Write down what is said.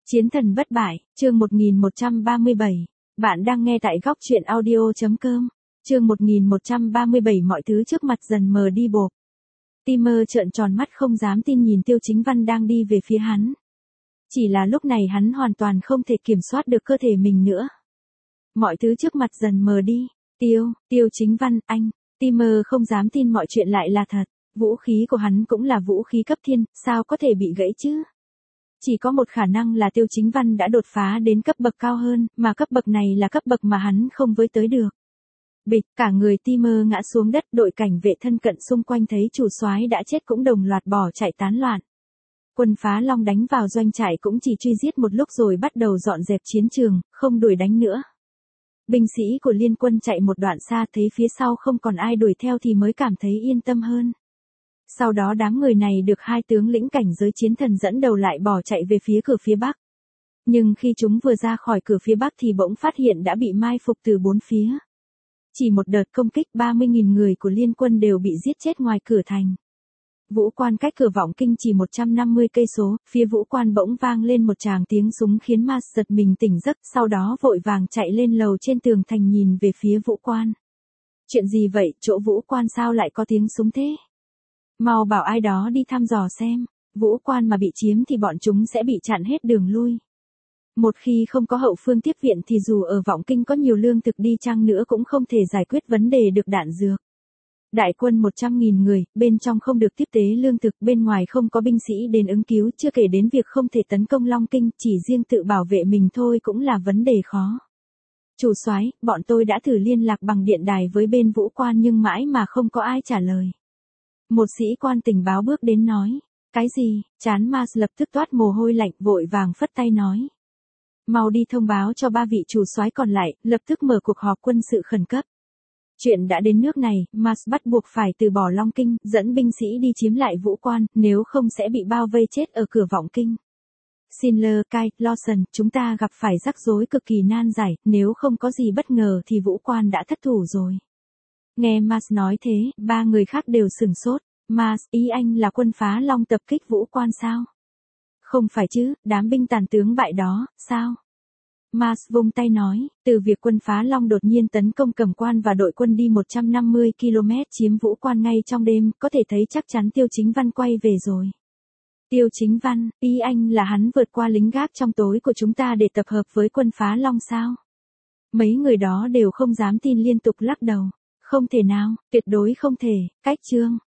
Chiến thần bất bại, chương 1137. Bạn đang nghe tại góc truyện audio.com. Chương 1137 mọi thứ trước mặt dần mờ đi bộp. Timur trợn tròn mắt không dám tin nhìn Tiêu Chính Văn đang đi về phía hắn. Chỉ là lúc này hắn hoàn toàn không thể kiểm soát được cơ thể mình nữa. Mọi thứ trước mặt dần mờ đi. Tiêu Chính Văn, anh. Timur không dám tin mọi chuyện lại là thật. Vũ khí của hắn cũng là vũ khí cấp thiên, sao có thể bị gãy chứ? Chỉ có một khả năng là Tiêu Chính Văn đã đột phá đến cấp bậc cao hơn, mà cấp bậc này là cấp bậc mà hắn không với tới được. Bịch, cả người Timur ngã xuống đất, đội cảnh vệ thân cận xung quanh thấy chủ soái đã chết cũng đồng loạt bỏ chạy tán loạn. Quân Phá Long đánh vào doanh trại cũng chỉ truy giết một lúc rồi bắt đầu dọn dẹp chiến trường, không đuổi đánh nữa. Binh sĩ của liên quân chạy một đoạn xa thấy phía sau không còn ai đuổi theo thì mới cảm thấy yên tâm hơn. Sau đó đám người này được hai tướng lĩnh cảnh giới chiến thần dẫn đầu lại bỏ chạy về phía cửa phía bắc. Nhưng khi chúng vừa ra khỏi cửa phía bắc thì bỗng phát hiện đã bị mai phục từ bốn phía. Chỉ một đợt công kích 30.000 người của liên quân đều bị giết chết ngoài cửa thành. Vũ Quan cách cửa Vọng Kinh chỉ 150 cây số, phía Vũ Quan bỗng vang lên một tràng tiếng súng khiến Mars giật mình tỉnh giấc, sau đó vội vàng chạy lên lầu trên tường thành nhìn về phía Vũ Quan. Chuyện gì vậy, chỗ Vũ Quan sao lại có tiếng súng thế? Mau bảo ai đó đi thăm dò xem, Vũ Quan mà bị chiếm thì bọn chúng sẽ bị chặn hết đường lui. Một khi không có hậu phương tiếp viện thì dù ở Vọng Kinh có nhiều lương thực đi chăng nữa cũng không thể giải quyết vấn đề được đạn dược. Đại quân 100.000 người, bên trong không được tiếp tế lương thực, bên ngoài không có binh sĩ đến ứng cứu, chưa kể đến việc không thể tấn công Long Kinh, chỉ riêng tự bảo vệ mình thôi cũng là vấn đề khó. Chủ soái, bọn tôi đã thử liên lạc bằng điện đài với bên Vũ Quan nhưng mãi mà không có ai trả lời. Một sĩ quan tình báo bước đến nói. Cái gì? Trán Mars lập tức toát mồ hôi lạnh, vội vàng phất tay nói. Mau đi thông báo cho ba vị chủ soái còn lại, lập tức mở cuộc họp quân sự khẩn cấp. Chuyện đã đến nước này, Mars bắt buộc phải từ bỏ Long Kinh, dẫn binh sĩ đi chiếm lại Vũ Quan, nếu không sẽ bị bao vây chết ở cửa Vọng Kinh. Schindler, Kai, Lawson, chúng ta gặp phải rắc rối cực kỳ nan giải, nếu không có gì bất ngờ thì Vũ Quan đã thất thủ rồi. Nghe Mars nói thế, ba người khác đều sửng sốt. Mars, ý anh là quân Phá Long tập kích Vũ Quan sao? Không phải chứ, đám binh tàn tướng bại đó, sao? Mars vung tay nói, từ việc quân Phá Long đột nhiên tấn công Cẩm Quan và đội quân đi 150 km chiếm Vũ Quan ngay trong đêm, có thể thấy chắc chắn Tiêu Chính Văn quay về rồi. Tiêu Chính Văn, ý anh là hắn vượt qua lính gác trong tối của chúng ta để tập hợp với quân Phá Long sao? Mấy người đó đều không dám tin liên tục lắc đầu. Không thể nào, tuyệt đối không thể, cách chương.